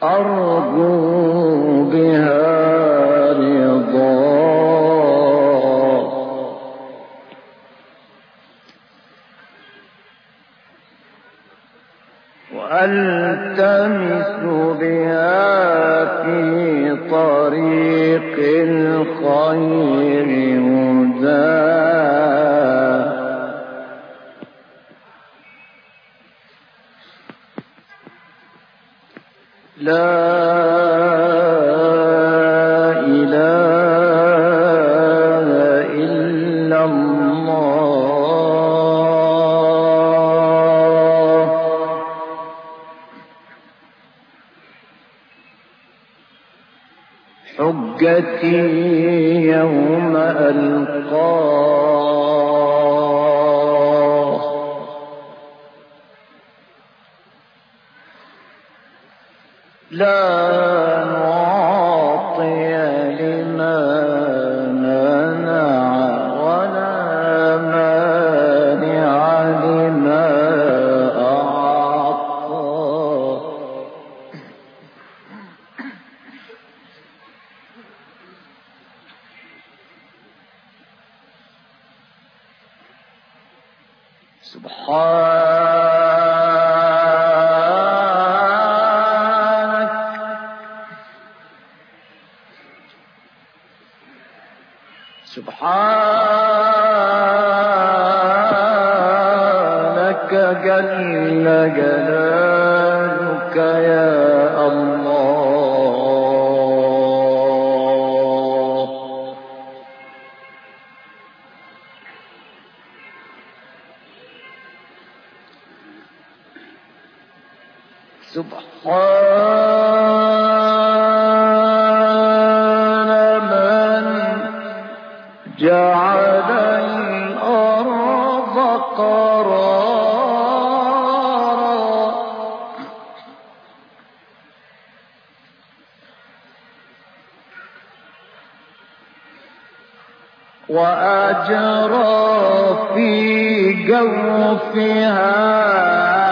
أرجو بها رضاك وألتمس بها في طريق الخير هداك لا إله إلا الله حجتي يوم ألقاه لا معطي لما منع ولا مانع لما أعطى سبحانك جل جلالك يا الله سبحان من جعل الأرض قرارا وأجرى في جوفها